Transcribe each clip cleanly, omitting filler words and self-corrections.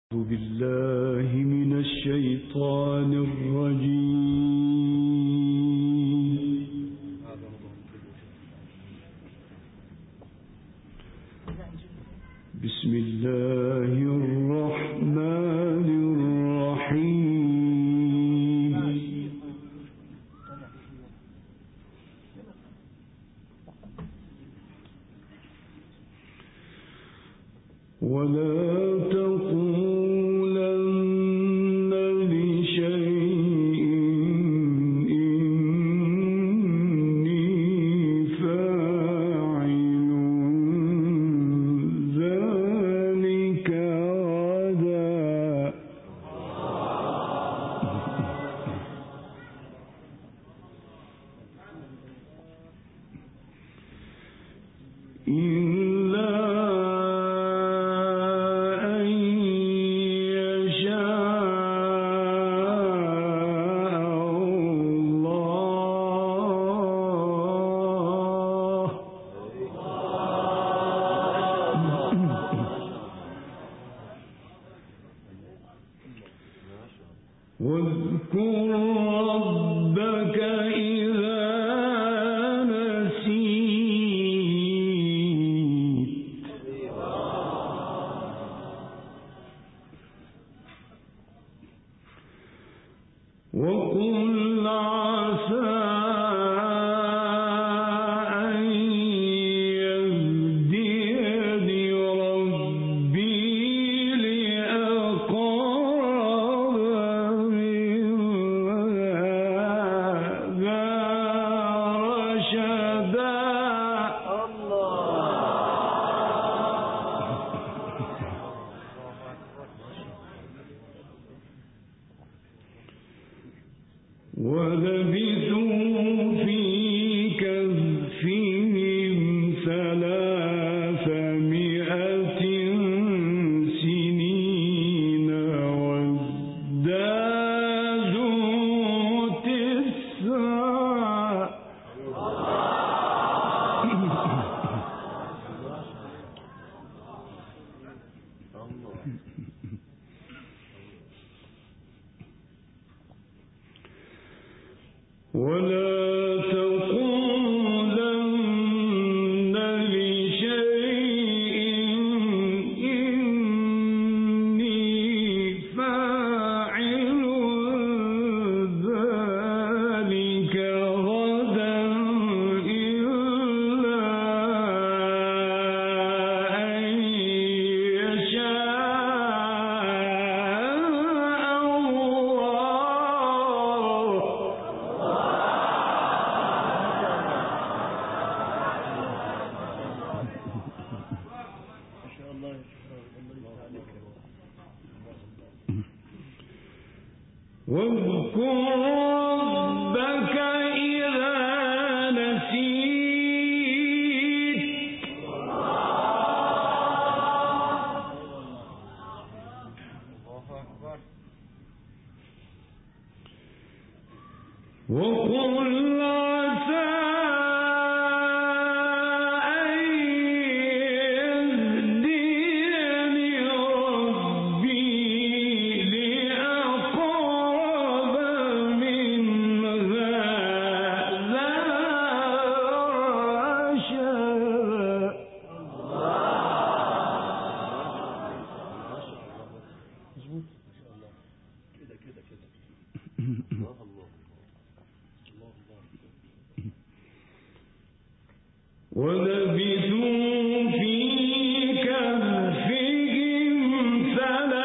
أعوذ بالله من الشيطان الرجيم. بسم الله الرحمن الرحيم. ولا واذكر ربك إذا نسيت وقل عسى أن يهديني ربي لأقرب من هذا رشدا. ولبثوا في كهفهم 300 سنين وازدادوا 9. ولا تقولن لشيء إني فاعل ذلك غدا إلا أن يشاء الله. واذكر ربك إذا نسيت وقل عسى أن يهديني ربي لأقرب من هذا رشدا. ولبثوا في كهفهم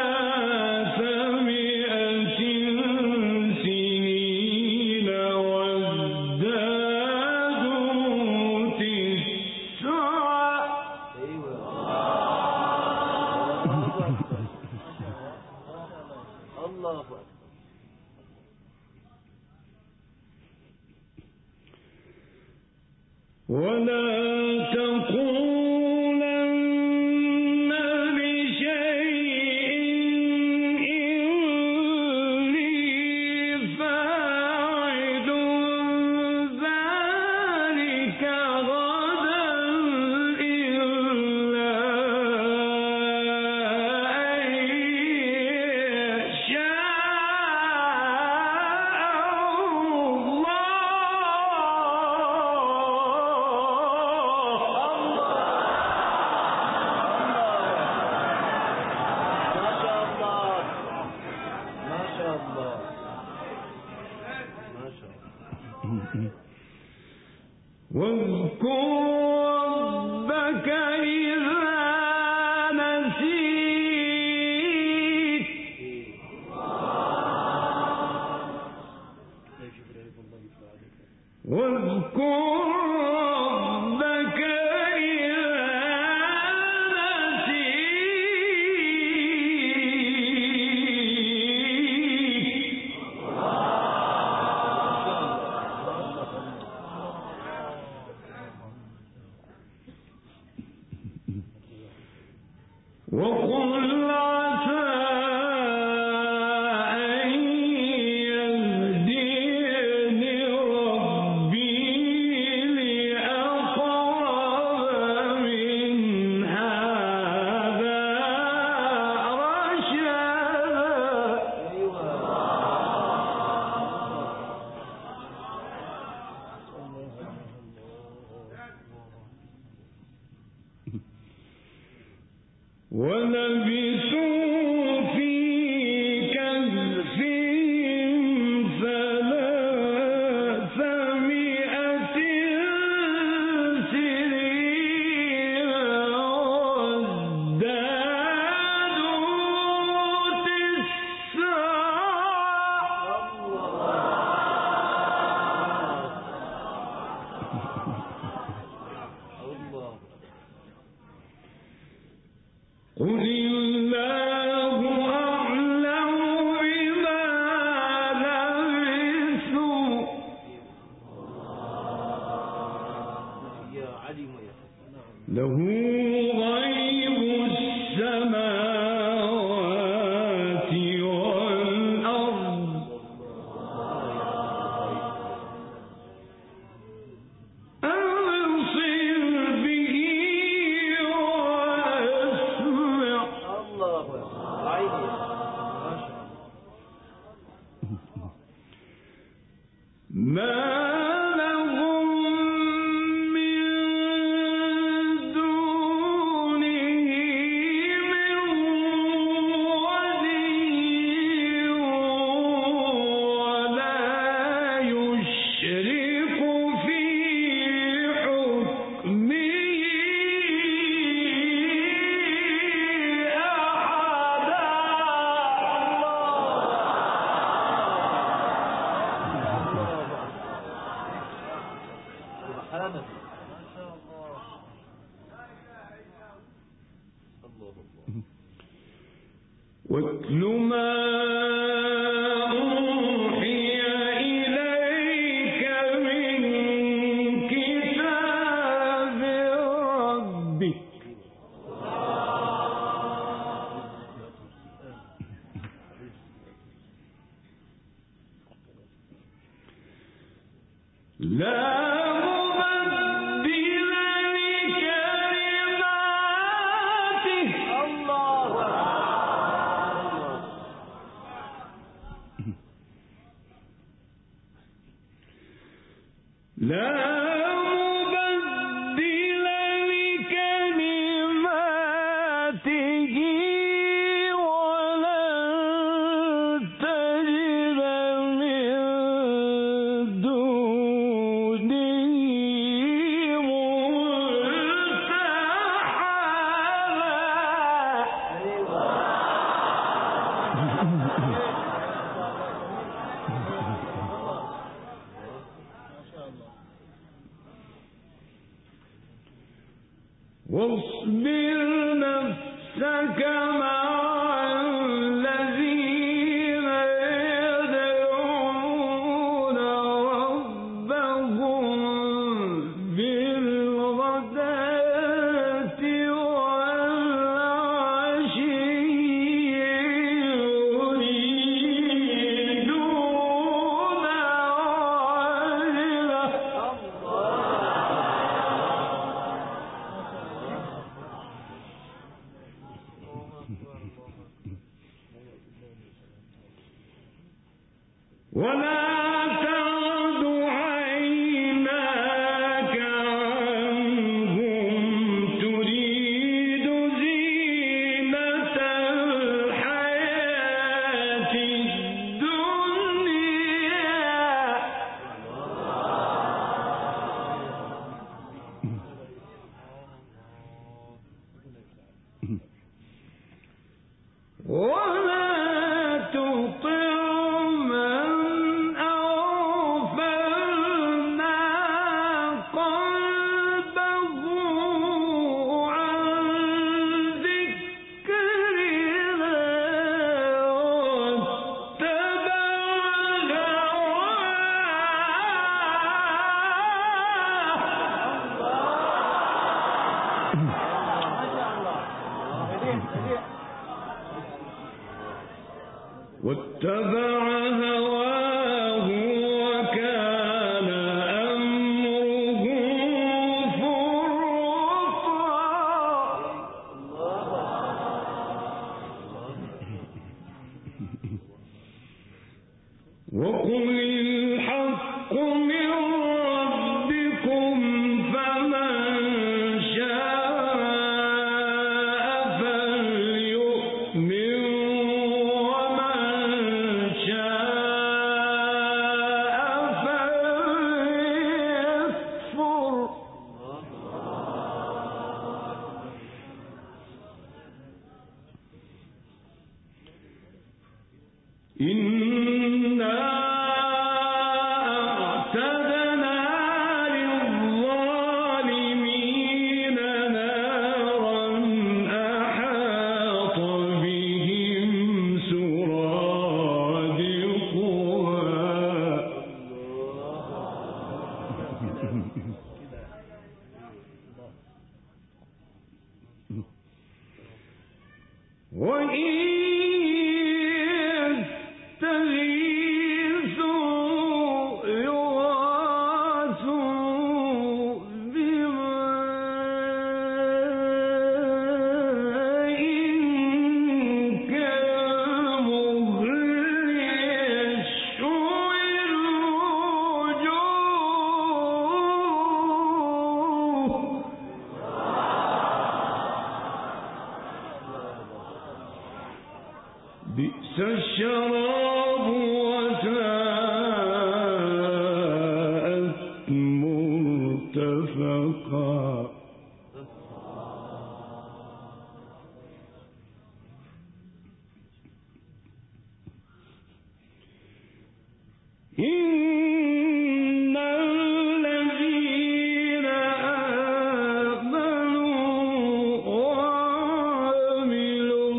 300 سنين وازدادوا 9. الله أكبر. ولا تقولن لشيء إني فاعل ذلك غدا إلا أن واذكر ربك إذا نسيت واذكر ربك وقل عسى أن يهديني ربي لأقرب من هذا رشدا. ولبثوا في كهفهم 300 سنين وازدادوا 9. قل الله أعلم بما لبثوا له غيب السماوات والأرض أبصر به ما لهم من دونه من ولي ولا يشرك في حكمه واتل ما أوحي إليك من كتاب ربك لا مبدل لكلماته لا مبدل لكلماته ولن تجد من دونه واصبر نفسك مع الذين يدعون ربهم بالغداة والعشي يريدون وجهه واتبع هواه وكان أمره فرطا وقل الحق من ربكم فمن شاء فليؤمن ومن شاء فليكفر إنا أعتدنا للظالمين نارا أحاط بهم سرادقها وإن يستغيثوا يغاثوا بماء كالمهل يشوي الوجوه بئس الشراب وساءت مرتفقا إن الذين آمنوا وعملوا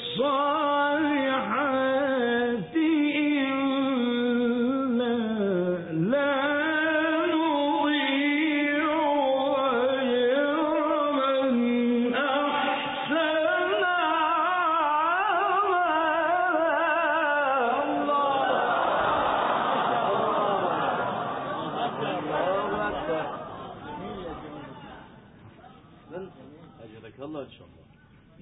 الصالحات إنا لا نضيع أجر من أحسن أجرك الله إن شاء الله.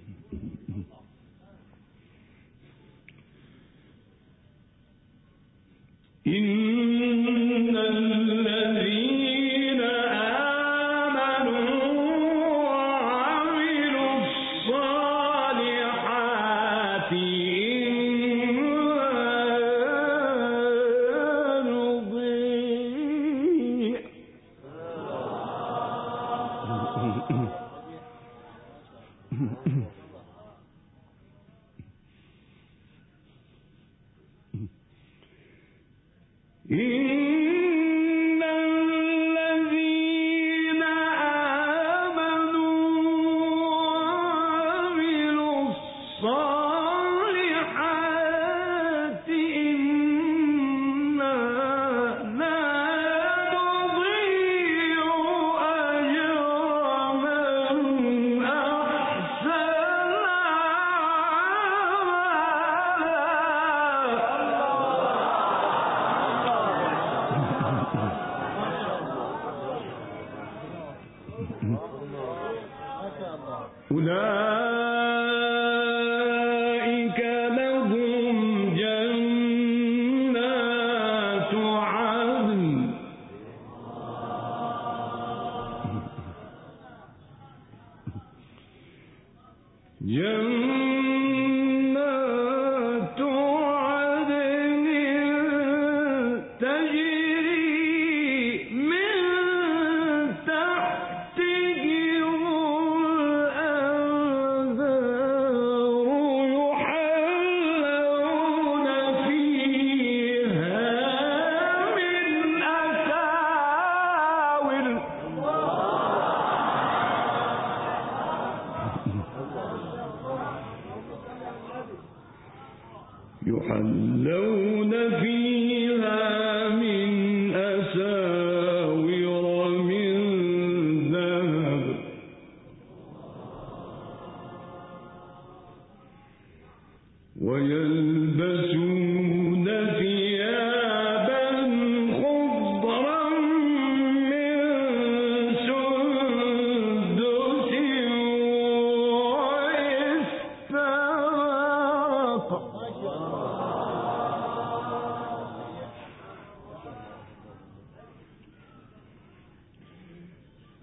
إن الذين آمنوا وعملوا الصالحات إنا نضيع إن الذين آمنوا وعملوا الصالحات إنا لا نضيع أجر من أحسن أولئك لهم جنات عدن جنات عدن تجري من تحتهم الأنهار يحلون فيها من أساور يحلون فيها من أساور من ذهب ويلبسون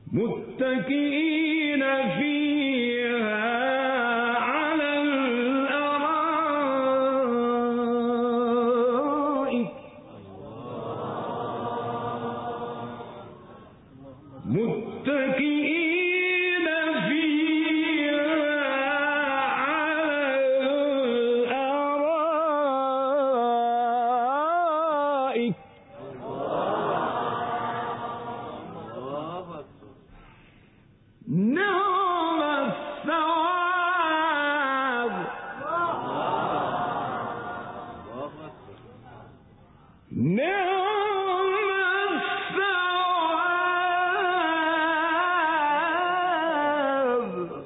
متكئين فيها على الأرائك متكئين فيها على الأرائك نعم الثواب نعم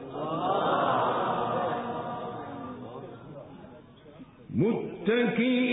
الثواب متكئين